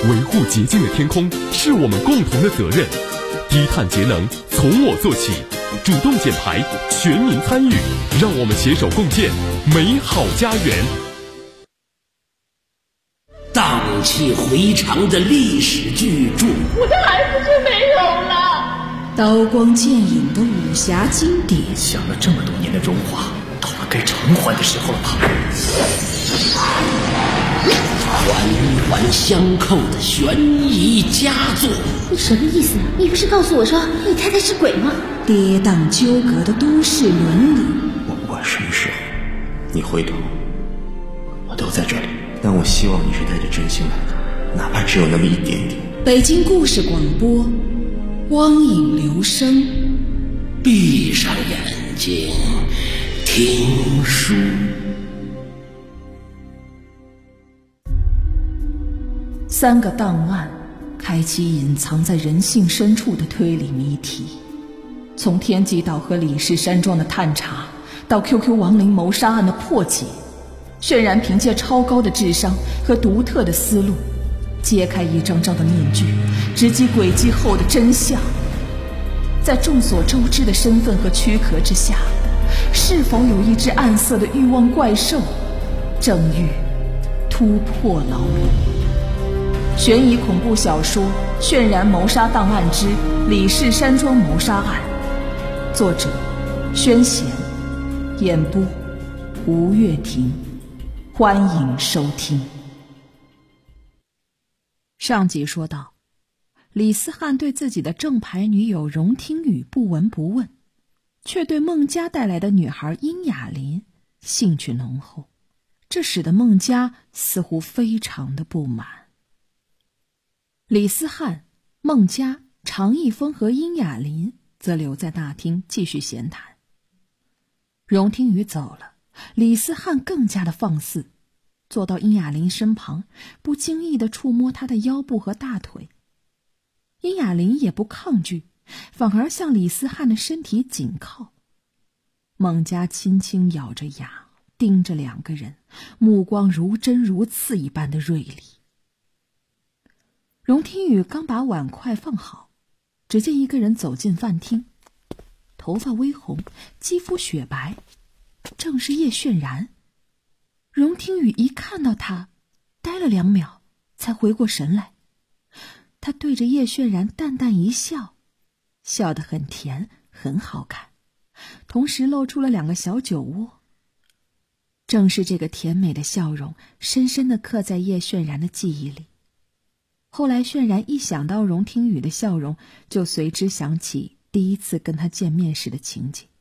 维护洁净的天空是我们共同的责任。低碳节能从我做起，主动减排，全民参与，让我们携手共建美好家园。 荡气回肠的历史巨著， 我的儿子就没有了。 刀光剑影的武侠经典， 想了这么多年的荣华，到了该偿还的时候了吧？ 环环相扣的悬疑佳作。 你什么意思？你不是告诉我说你太太是鬼吗？ 跌宕纠葛的都市伦理。 我不管什么时候你回头，我都在这里。但我希望你是带着真心来的，哪怕只有那么一点点。 北京故事广播，光影留声。 闭上眼睛，听书。 3个档案开启隐藏在人性深处的推理谜题，从天极岛和李氏山庄的探查，到 QQ 亡灵谋杀案的破解，渲染凭借超高的智商和独特的思路，揭开一张张的面具，直击诡计后的真相。在众所周知的身份和躯壳之下，是否有一只暗色的欲望怪兽，正欲突破牢笼？悬疑恐怖小说《渲染谋杀档案之李氏山庄谋杀案》，作者宣贤，演播吴月婷。欢迎收听。上集说到，李思翰对自己的正牌女友荣听雨不闻不问，却对孟佳带来的女孩殷雅琳兴趣浓厚，这使得孟佳似乎非常的不满。李思翰、孟佳、常一峰和殷雅琳则留在大厅继续闲谈。荣听雨走了，李思翰更加的放肆，坐到殷雅琳身旁，不经意地触摸她的腰部和大腿。殷雅琳也不抗拒，反而向李思翰的身体紧靠。孟佳轻轻咬着牙，盯着2个人，目光如针如刺一般的锐利。荣听雨刚把碗筷放好，只见一个人走进饭厅，头发微红，肌肤雪白，正是叶炫然。荣听雨一看到他，呆了2秒，才回过神来。他对着叶炫然淡淡一笑，笑得很甜，很好看，同时露出了2个小酒窝。正是这个甜美的笑容，深深地刻在叶炫然的记忆里。后来炫然一想到荣听雨的笑容，就随之想起第一次跟他见面时的情景。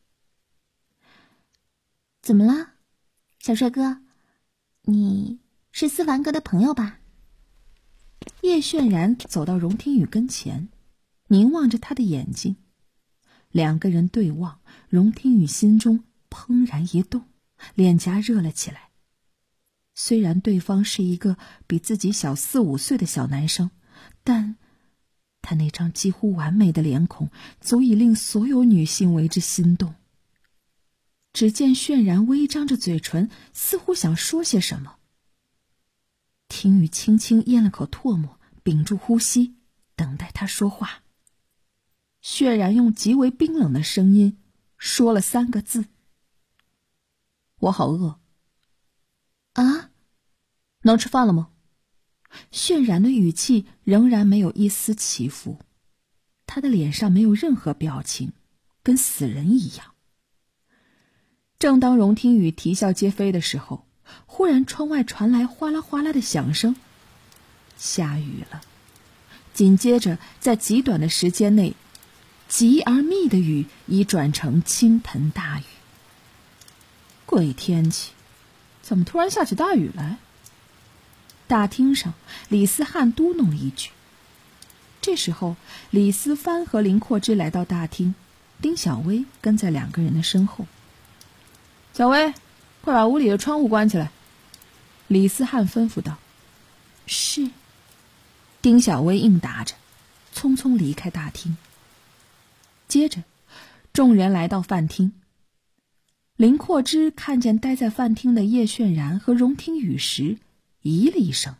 怎么了，小帅哥？你是思凡哥的朋友吧？ 叶炫然走到荣听雨跟前，凝望着他的眼睛。2个人对望，荣听雨心中怦然一动，脸颊热了起来。虽然对方是一个比自己小4、5岁的小男生，但他那张几乎完美的脸孔足以令所有女性为之心动。只见渲然微张着嘴唇，似乎想说些什么。听雨轻轻咽了口唾沫，屏住呼吸，等待他说话。渲然用极为冰冷的声音说了3个字：我好饿。啊？能吃饭了吗？渲然的语气仍然没有一丝起伏，他的脸上没有任何表情，跟死人一样。正当荣听雨啼笑皆非的时候，忽然窗外传来哗啦哗啦的响声，下雨了。紧接着在极短的时间内，急而密的雨已转成倾盆大雨。鬼天气，怎么突然下起大雨来？大厅上，李思翰嘟哝了一句。这时候，李思帆和林阔之来到大厅，丁小薇跟在2个人的身后。小薇，快把屋里的窗户关起来。李思翰吩咐道。是。丁小薇应答着，匆匆离开大厅。接着，众人来到饭厅。林阔之看见待在饭厅的叶炫然和荣听雨时，咦了一声，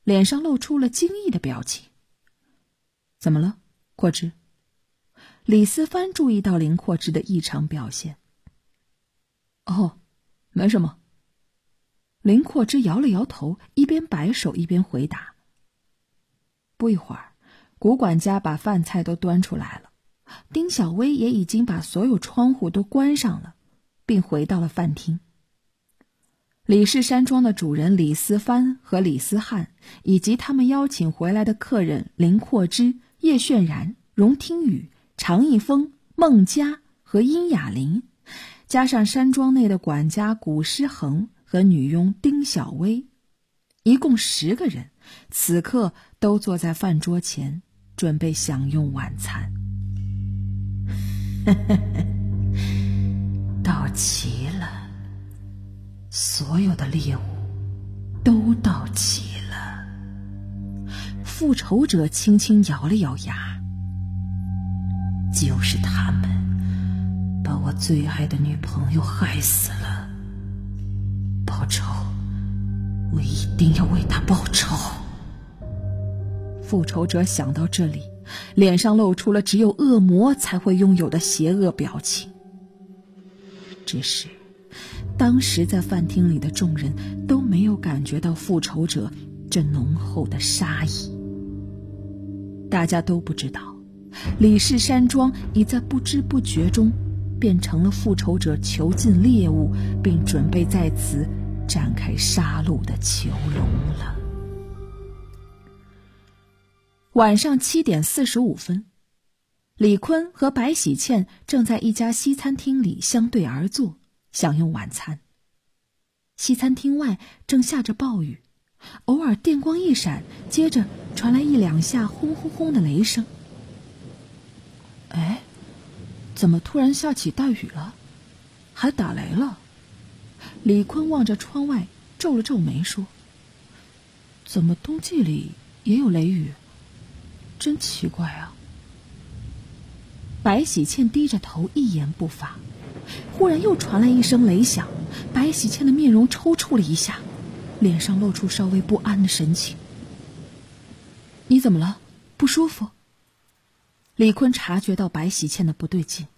脸上露出了惊异的表情。怎么了，阔枝？李思帆注意到林阔枝的异常表现。哦，没什么。林阔枝摇了摇头，一边摆手一边回答。不一会儿，古管家把饭菜都端出来了，丁小薇也已经把所有窗户都关上了，并回到了饭厅。李氏山庄的主人李思帆和李思翰，以及他们邀请回来的客人林阔枝、叶炫然、荣听雨、常一峰、孟佳和殷雅玲，加上山庄内的管家古诗恒和女佣丁小薇，一共10个人，此刻都坐在饭桌前，准备享用晚餐。到齐了，所有的猎物都到齐了。复仇者轻轻咬了咬牙，就是他们把我最爱的女朋友害死了，报仇，我一定要为他报仇。复仇者想到这里，脸上露出了只有恶魔才会拥有的邪恶表情。只是当时在饭厅里的众人都没有感觉到复仇者这浓厚的杀意。大家都不知道，李氏山庄已在不知不觉中变成了复仇者囚禁猎物并准备在此展开杀戮的囚笼了。晚上7点45分，李坤和白喜倩正在一家西餐厅里相对而坐，享用晚餐。西餐厅外正下着暴雨，偶尔电光一闪，接着传来1、2下轰轰轰的雷声。哎，怎么突然下起大雨了？还打雷了？李坤望着窗外，皱了皱眉说：怎么冬季里也有雷雨？真奇怪啊。白喜倩低着头一言不发。忽然又传来一声雷响，白喜倩的面容抽搐了一下，脸上露出稍微不安的神情。你怎么了？不舒服？李坤察觉到白喜倩的不对劲。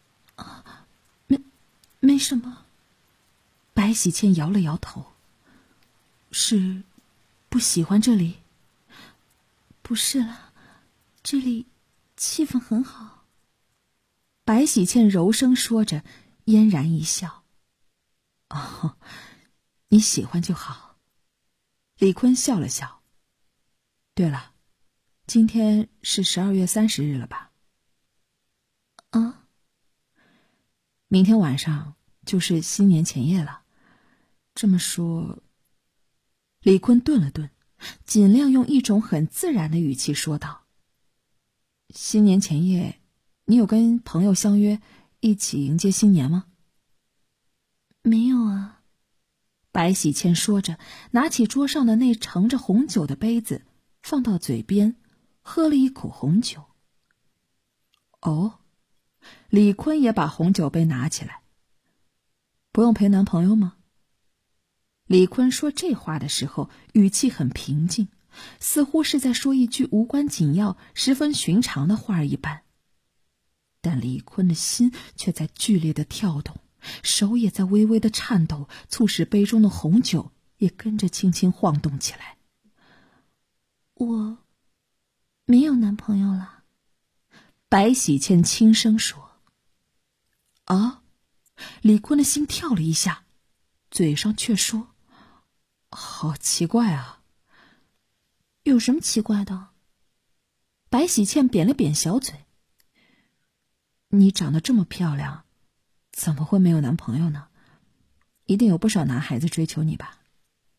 没什么。白喜倩摇了摇头。是不喜欢这里？ 不是啦，这里气氛很好。 白喜倩柔声说着，嫣然一笑。哦，你喜欢就好。李坤笑了笑。对了，今天是12月30日了吧？ 啊？ 明天晚上就是新年前夜了。这么说，李坤顿了顿，尽量用一种很自然的语气说道：新年前夜你有跟朋友相约一起迎接新年吗？ 没有啊。 白喜倩说着，拿起桌上的那盛着红酒的杯子，放到嘴边，喝了一口红酒。哦，李坤也把红酒杯拿起来。不用陪男朋友吗？李坤说这话的时候，语气很平静，似乎是在说一句无关紧要、十分寻常的话一般。但李坤的心却在剧烈的跳动，手也在微微的颤抖，促使杯中的红酒也跟着轻轻晃动起来。 我没有男朋友了。 白喜倩轻声说。啊？李坤的心跳了一下，嘴上却说：好奇怪啊。 有什么奇怪的？ 白喜倩扁了扁小嘴。你长得这么漂亮，怎么会没有男朋友呢？一定有不少男孩子追求你吧？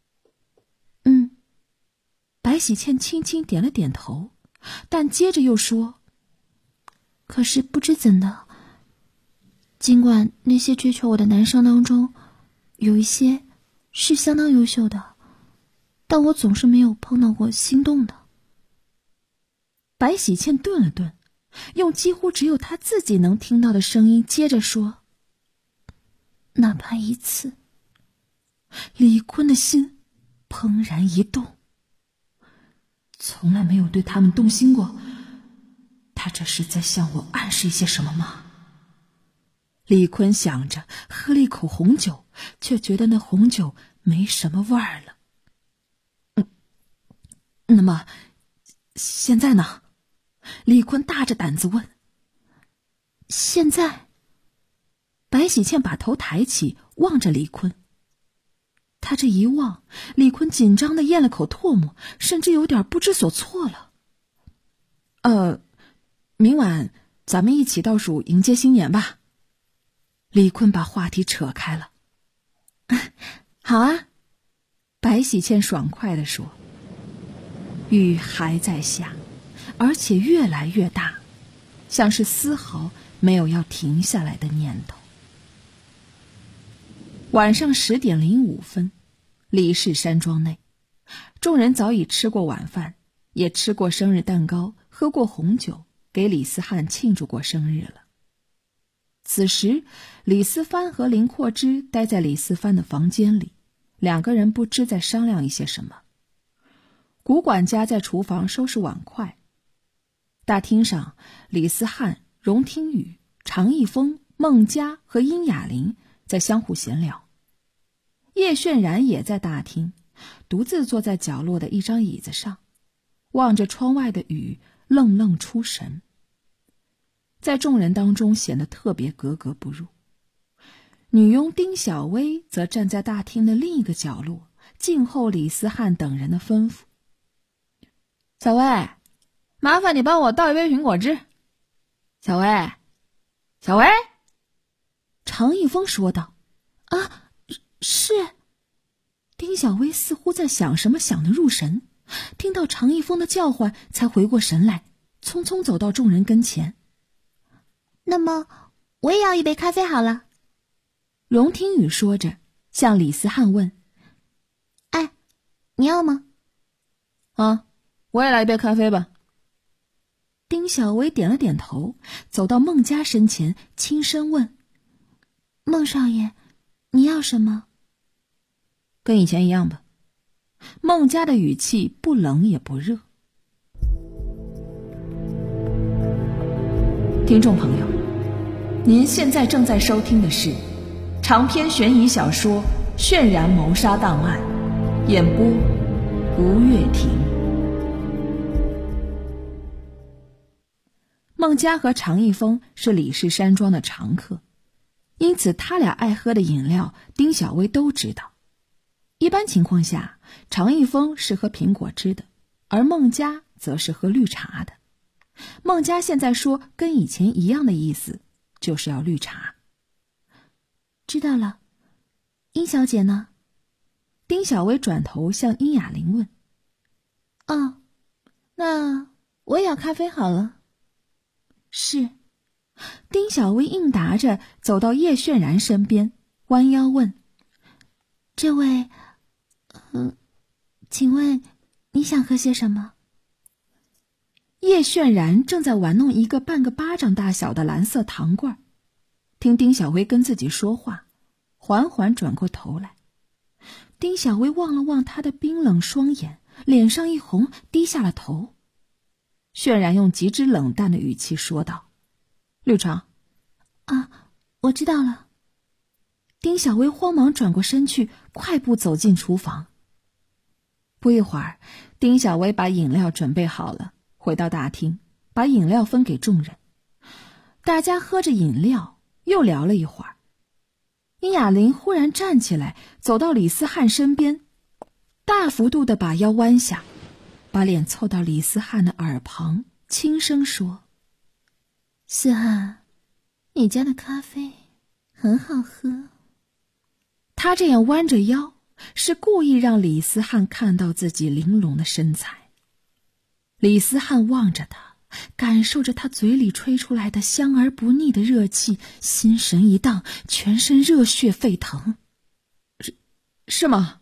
白喜倩轻轻点了点头，但接着又说： 可是不知怎的，尽管那些追求我的男生当中有一些是相当优秀的，但我总是没有碰到过心动的。 白喜倩顿了顿，用几乎只有她自己能听到的声音接着说： 哪怕一次。 李坤的心怦然一动。 从来没有对他们动心过，他这是在向我暗示一些什么吗？李坤想着，喝了一口红酒，却觉得那红酒没什么味儿了。那么现在呢？李坤大着胆子问。 现在？ 白喜倩把头抬起，望着李坤。他这一望，李坤紧张地咽了口唾沫，甚至有点不知所措了。明晚咱们一起倒数迎接新年吧。李坤把话题扯开了。 好啊， 白喜倩爽快地说。雨还在下，而且越来越大，像是丝毫没有要停下来的念头。晚上10点05分，李氏山庄内，众人早已吃过晚饭，也吃过生日蛋糕，喝过红酒，给李思翰庆祝过生日了。此时，李思帆和林阔之待在李思帆的房间里，两个人不知在商量一些什么。古管家在厨房收拾碗筷。大厅上，李思翰、荣听雨、常一峰、孟佳和殷雅玲在相互闲聊。叶渲然也在大厅，独自坐在角落的一张椅子上，望着窗外的雨，愣愣出神，在众人当中显得特别格格不入。女佣丁小薇则站在大厅的另一个角落，静候李思翰等人的吩咐。 小薇，麻烦你帮我倒一杯苹果汁。小薇，小薇， 常一峰说道。 啊，是。 丁小薇似乎在想什么，想得入神，听到常一峰的叫唤，才回过神来，匆匆走到众人跟前。 那么，我也要一杯咖啡好了。 荣听雨说着，向李思翰问：“ 哎，你要吗？” 啊，我也来一杯咖啡吧。丁小薇点了点头，走到孟佳身前，轻声问：“ 孟少爷，你要什么？” 跟以前一样吧。孟佳的语气不冷也不热。听众朋友，您现在正在收听的是长篇悬疑小说《渲然谋杀档案》，演播吴月婷。孟佳和常一峰是李氏山庄的常客，因此他俩爱喝的饮料丁小薇都知道。一般情况下，常一峰是喝苹果汁的，而孟佳则是喝绿茶的。孟佳现在说跟以前一样的意思，就是要绿茶。 知道了。殷小姐呢？ 丁小薇转头向殷雅玲问。 哦，那我也要咖啡好了。 是。丁小薇应答着走到叶渲然身边，弯腰问：“ 这位，请问你想喝些什么？” 叶渲然正在玩弄一个半个巴掌大小的蓝色糖罐，听丁小薇跟自己说话，缓缓转过头来。丁小薇望了望他的冰冷双眼，脸上一红，低下了头。渲然用极之冷淡的语气说道：“绿茶。” 啊，我知道了。 丁小薇慌忙转过身去，快步走进厨房。不一会儿，丁小薇把饮料准备好了，回到大厅，把饮料分给众人。大家喝着饮料，又聊了一会儿。殷雅玲忽然站起来，走到李思翰身边，大幅度地把腰弯下，把脸凑到李思翰的耳旁，轻声说：“ 思翰，你家的咖啡很好喝。” 他这样弯着腰，是故意让李思翰看到自己玲珑的身材。李思翰望着他，感受着他嘴里吹出来的香而不腻的热气，心神一荡，全身热血沸腾。是吗？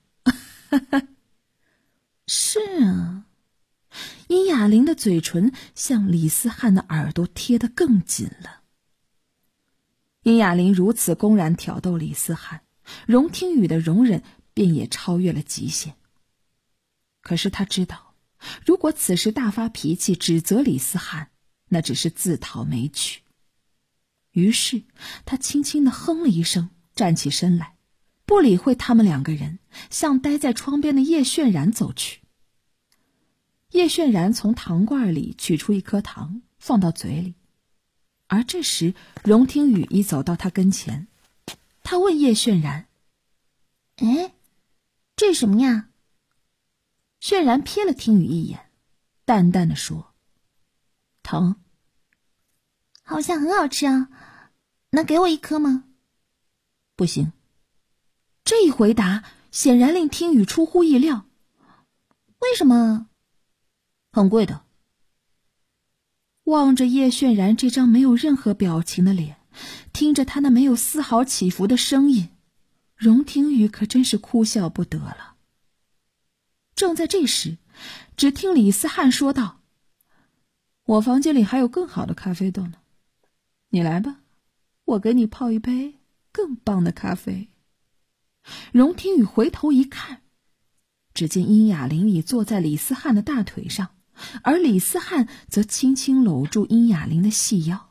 是啊。 殷雅玲的嘴唇向李思翰的耳朵贴得更紧了。殷雅玲如此公然挑逗李思翰，荣听雨的容忍便也超越了极限。可是他知道， 如果此时大发脾气指责李思翰，那只是自讨没趣。于是他轻轻地哼了一声，站起身来，不理会他们两个人，向待在窗边的叶炫然走去。叶炫然从糖罐里取出一颗糖，放到嘴里，而这时荣听雨已走到他跟前。他问叶炫然：“ 哎，这是什么呀？” 炫然瞥了听雨一眼，淡淡的说：“糖。” 好像很好吃啊，能给我一颗吗？ 不行。这一回答显然令听雨出乎意料。 为什么？ 很贵的。望着叶炫然这张没有任何表情的脸，听着他那没有丝毫起伏的声音，荣听雨可真是哭笑不得了。正在这时，只听李思翰说道：“我房间里还有更好的咖啡豆呢，你来吧，我给你泡一杯更棒的咖啡。”荣听雨回头一看，只见殷雅玲已坐在李思翰的大腿上，而李思翰则轻轻搂住殷雅玲的细腰。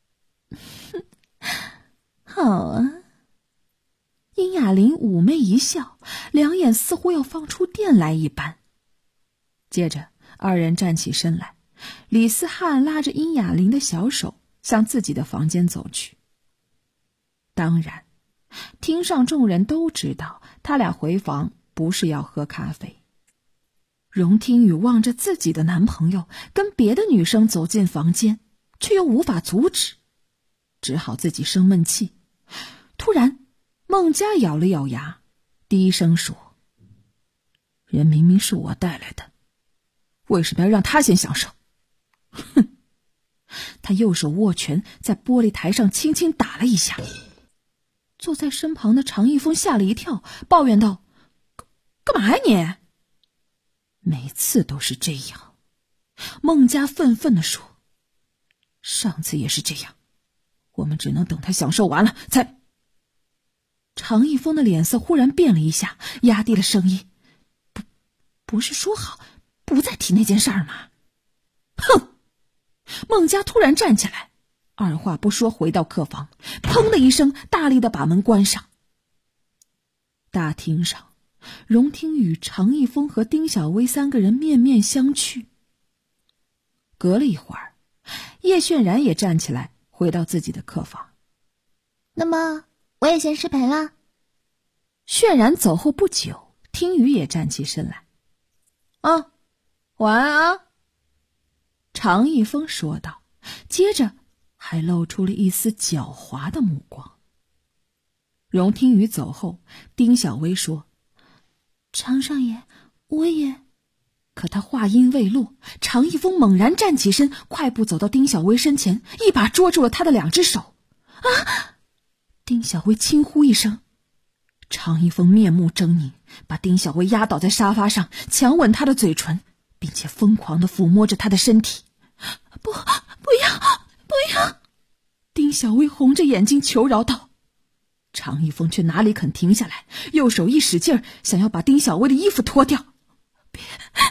好啊。 殷雅玲妩媚一笑，两眼似乎要放出电来一般。接着二人站起身来，李思翰拉着殷雅玲的小手向自己的房间走去。当然，厅上众人都知道他俩回房不是要喝咖啡。荣听雨望着自己的男朋友跟别的女生走进房间，却又无法阻止，只好自己生闷气。突然孟佳咬了咬牙，低声说：“人明明是我带来的，为什么要让他先享受？”哼！他右手握拳，在玻璃台上轻轻打了一下。坐在身旁的常一峰吓了一跳，抱怨道：“干嘛呀你？”每次都是这样。孟佳愤愤地说：“上次也是这样，我们只能等他享受完了才……”常一峰的脸色忽然变了一下，压低了声音：“不是说好不再提那件事儿吗？”哼！孟佳突然站起来，二话不说回到客房，砰的一声大力的把门关上。大厅上，荣听雨、常一峰和丁小薇三个人面面相觑。隔了一会儿，叶炫然也站起来回到自己的客房。 那么我也先失陪了。 炫然走后不久，听雨也站起身来。啊，晚安啊。常一峰说道，接着还露出了一丝狡猾的目光。荣听雨走后，丁小薇说：“ 常少爷，我也……” 可他话音未落，常一峰猛然站起身，快步走到丁小薇身前，一把捉住了她的两只手。啊！丁小薇轻呼一声，常一峰面目狰狞，把丁小薇压倒在沙发上，强吻她的嘴唇，并且疯狂地抚摸着她的身体。不要！丁小薇红着眼睛求饶道。常一峰却哪里肯停下来，右手一使劲儿，想要把丁小薇的衣服脱掉。别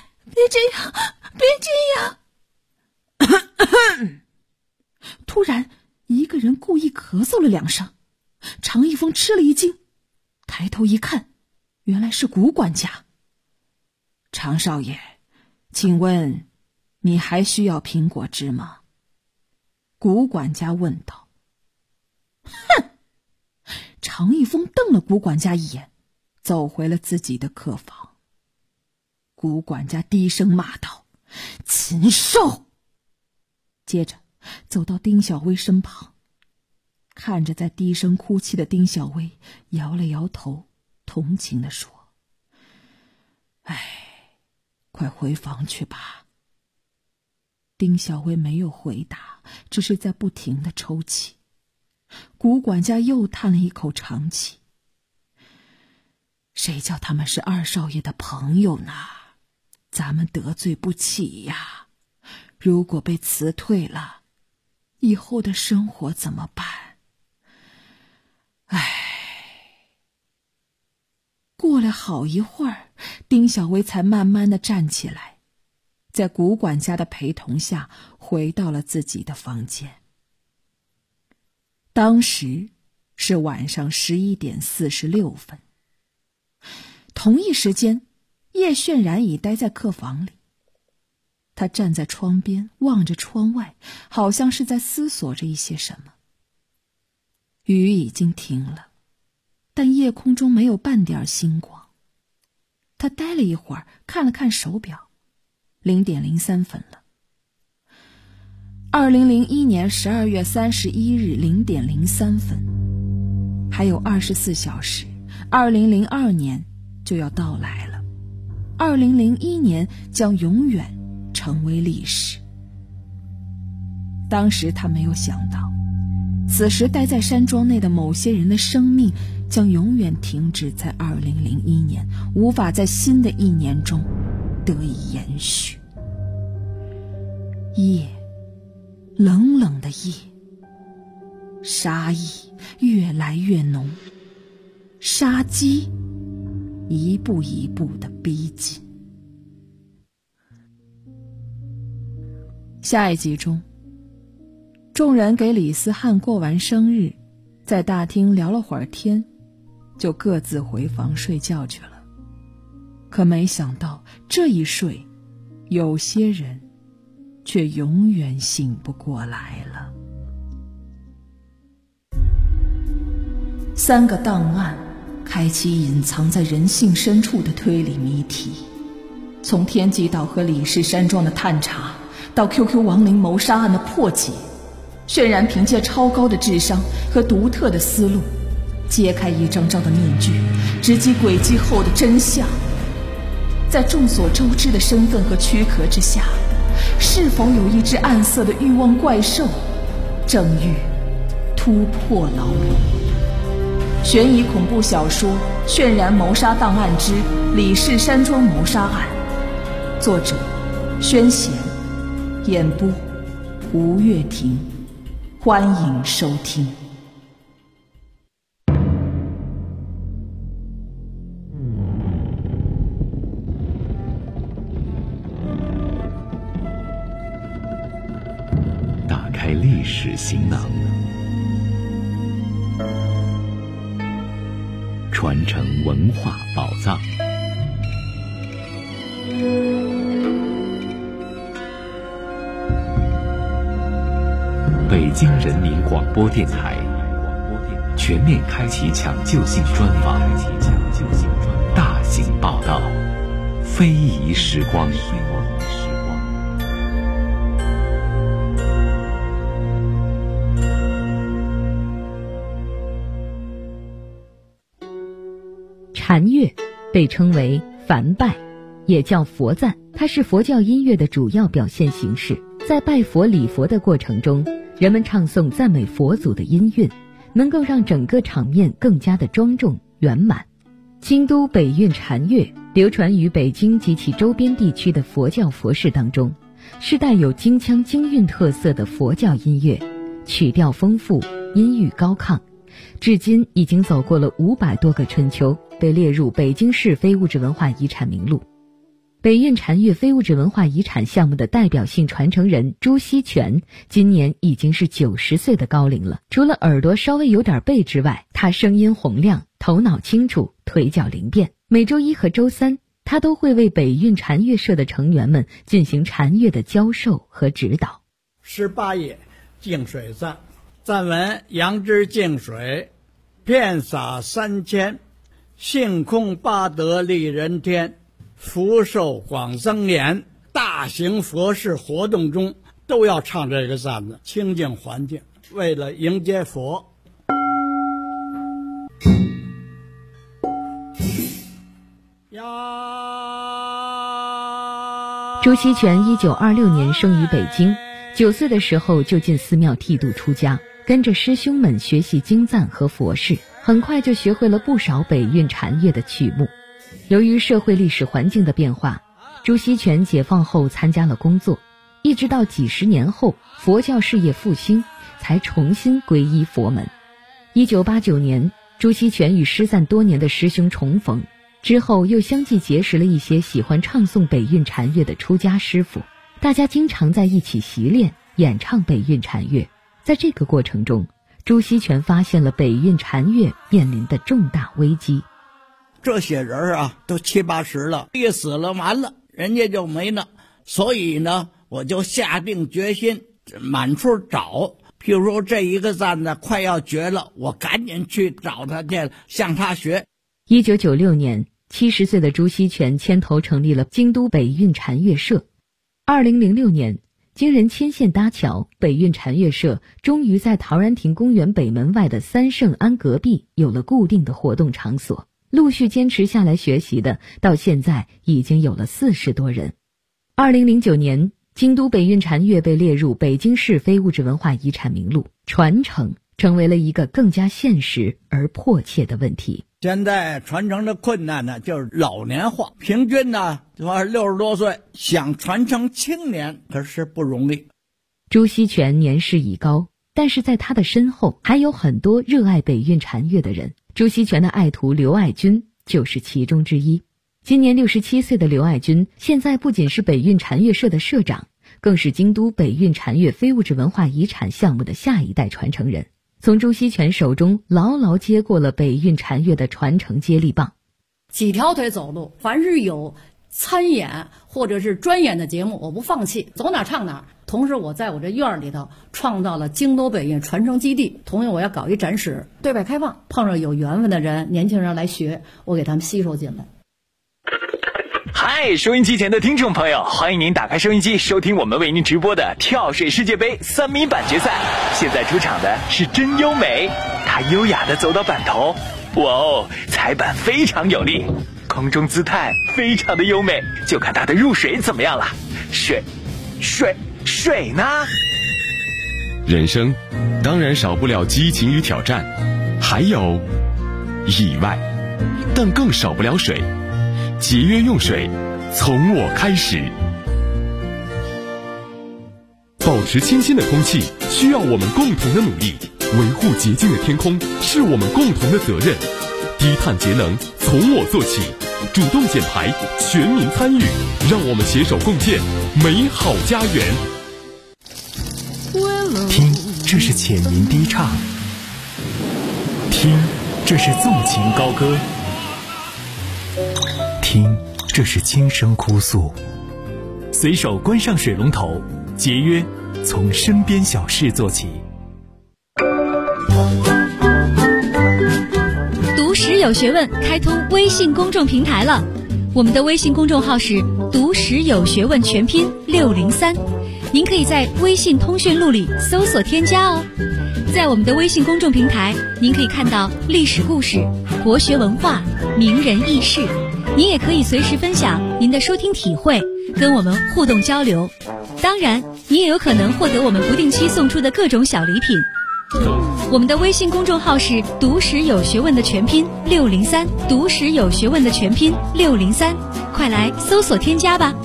这样！突然，一个人故意咳嗽了两声，常一峰吃了一惊，抬头一看，原来是谷管家。常少爷，请问你还需要苹果汁吗？谷管家问道。哼！常一峰瞪了谷管家一眼，走回了自己的客房。谷管家低声骂道：“禽兽！”接着走到丁小薇身旁，看着在低声哭泣的丁小薇，摇了摇头，同情地说：“哎，快回房去吧。”丁小薇没有回答，只是在不停地抽泣。谷管家又叹了一口长气：“谁叫他们是二少爷的朋友呢？咱们得罪不起呀！如果被辞退了，以后的生活怎么办？唉。”过了好一会儿，丁小薇才慢慢地站起来， 在古管家的陪同下回到了自己的房间。当时是晚上11点46分。同一时间，叶渲染已待在客房里。他站在窗边，望着窗外，好像是在思索着一些什么。雨已经停了，但夜空中没有半点星光。他呆了一会儿，看了看手表，0点03分了。2001年12月31日0点03分，还有24小时，2002年就要到来了。2001年将永远成为历史。当时他没有想到，此时待在山庄内的某些人的生命将永远停止在2001年，无法在新的一年中得以延续。夜，冷冷的夜，杀意越来越浓，杀机一步一步地逼近。下一集中，众人给李思翰过完生日，在大厅聊了会儿天，就各自回房睡觉去了。可没想到这一睡，有些人却永远醒不过来了。3个档案开启隐藏在人性深处的推理谜题，从天极岛和李氏山庄的探查，到 QQ 亡灵谋杀案的破解，渲染凭借超高的智商和独特的思路，揭开一张张的面具，直击轨迹后的真相。在众所周知的身份和躯壳之下，是否有一只暗色的欲望怪兽，正欲突破牢笼？悬疑恐怖小说《渲染谋杀档案之李氏山庄谋杀案》，作者宣贤，演播吴月婷，欢迎收听。 打开历史行囊，传承文化宝藏。北京人民广播电台全面开启抢救性专访，大型报道，非遗时光。 禅乐被称为梵拜，也叫佛赞，它是佛教音乐的主要表现形式。在拜佛礼佛的过程中，人们唱诵赞美佛祖的音韵，能够让整个场面更加的庄重圆满。京都北韵禅乐流传于北京及其周边地区的佛教佛事当中，是带有京腔京韵特色的佛教音乐，曲调丰富，音域高亢，至今已经走过了500多个春秋，被列入北京市非物质文化遗产名录。北韵禅乐非物质文化遗产项目的代表性传承人朱锡全今年已经是90岁的高龄了。除了耳朵稍微有点背之外，他声音洪亮，头脑清楚，腿脚灵便。每周1和周3，他都会为北韵禅乐社的成员们进行禅乐的教授和指导。 18页净水赞，赞文：杨枝净水，遍洒3000，性空八德利人天，福寿广增延。大型佛事活动中都要唱这个赞子，清净环境，为了迎接佛。 朱锡全1926年生于北京，9岁的时候就进寺庙剃度出家，跟着师兄们学习经赞和佛事，很快就学会了不少北韵禅乐的曲目。由于社会历史环境的变化，朱锡全解放后参加了工作，一直到几十年后佛教事业复兴，才重新皈依佛门。1989年，朱锡全与失散多年的师兄重逢， 之后又相继结识了一些喜欢唱诵北韵禅乐的出家师傅，大家经常在一起习练演唱北韵禅乐。在这个过程中，朱锡全发现了北韵禅乐面临的重大危机。 这些人啊都70、80了，一死了完了，人家就没了。所以呢，我就下定决心满处找，譬如说这一个赞呢快要绝了，我赶紧去找他去，向他学。 1996年，70岁的朱锡全牵头成立了京都北韵禅乐社。2006年，经人牵线搭桥，北韵禅乐社终于在陶然亭公园北门外的三圣庵隔壁有了固定的活动场所。陆续坚持下来学习的，到现在已经有了40多人。2009年，京都北韵禅乐被列入北京市非物质文化遗产名录，传承成为了一个更加现实而迫切的问题。 现在传承的困难呢，就是老年化，平均呢60多岁，想传承青年可是不容易。 朱锡全年事已高，但是在他的身后还有很多热爱北韵禅乐的人。朱锡全的爱徒刘爱军就是其中之一。今年67岁的刘爱军，现在不仅是北韵禅乐社的社长，更是京都北韵禅乐非物质文化遗产项目的下一代传承人，从朱锡全手中牢牢接过了北韵禅乐的传承接力棒。 几条腿走路，凡是有参演或者是专演的节目，我不放弃，走哪唱哪。同时我在我这院里头创造了京都北韵传承基地，同样我要搞一展示，对外开放，碰上有缘分的人，年轻人来学，我给他们吸收进来。 嗨，收音机前的听众朋友，欢迎您打开收音机收听我们为您直播的跳水世界杯3米板决赛。现在出场的是真优美，她优雅地走到板头，哇哦，踩板非常有力，空中姿态非常的优美，就看她的入水怎么样了。水呢？ 人生当然少不了激情与挑战，还有意外，但更少不了水。节约用水，从我开始。保持清新的空气需要我们共同的努力，维护洁净的天空是我们共同的责任。低碳节能从我做起，主动减排，全民参与，让我们携手共建美好家园。 听，这是浅吟低唱；听，这是纵情高歌；听，这是轻声哭诉。随手关上水龙头，节约从身边小事做起。 读史有学问开通微信公众平台了，我们的微信公众号是读史有学问全拼603，您可以在微信通讯录里搜索添加哦。在我们的微信公众平台，您可以看到历史故事、国学文化、名人轶事，您也可以随时分享您的收听体会，跟我们互动交流。当然，你也有可能获得我们不定期送出的各种小礼品。我们的微信公众号是读史有学问的全拼603，读史有学问的全拼603，快来搜索添加吧。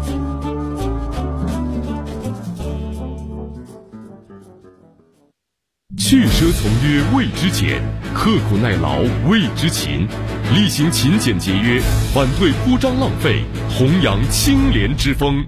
去奢从约谓之俭，刻苦耐劳谓之勤，力行勤俭节约，反对铺张浪费，弘扬清廉之风。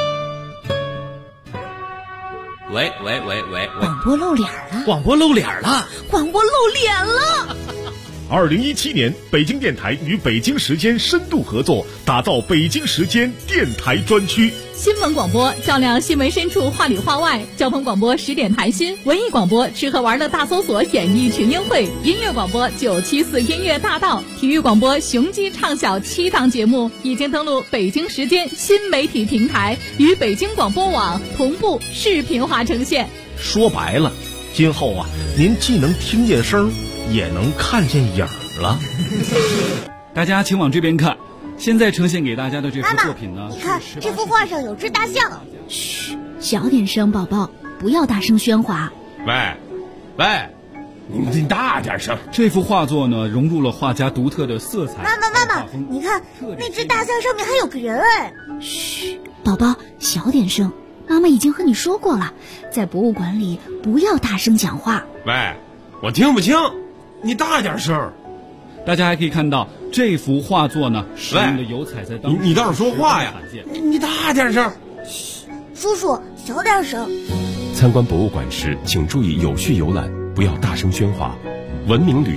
喂， 广播露脸了！ 广播露脸了！ 广播露脸了 ！2017年，北京电台与北京时间深度合作，打造北京时间电台专区。 新闻广播照亮新闻深处，话里话外；交通广播10点谈心；文艺广播吃喝玩乐大搜索，演艺群英会；音乐广播974音乐大道；体育广播雄鸡唱晓7档节目已经登录北京时间新媒体平台，与北京广播网同步视频化呈现。 说白了，今后啊，您既能听见声，也能看见影了。 大家请往这边看。现在呈现给大家的这幅作品呢， 你看这幅画上有只大象。 嘘，小点声，宝宝，不要大声喧哗。 喂，你大点声。 这幅画作呢，融入了画家独特的色彩。 妈妈，你看那只大象上面还有个人哎。 嘘，宝宝，小点声。妈妈已经和你说过了，在博物馆里不要大声讲话。 喂，我听不清，你大点声。 大家还可以看到这幅画作呢，使用的油彩在当时你倒是说话呀！你大点声。 叔叔，小点声。 参观博物馆时，请注意有序游览，不要大声喧哗。文明旅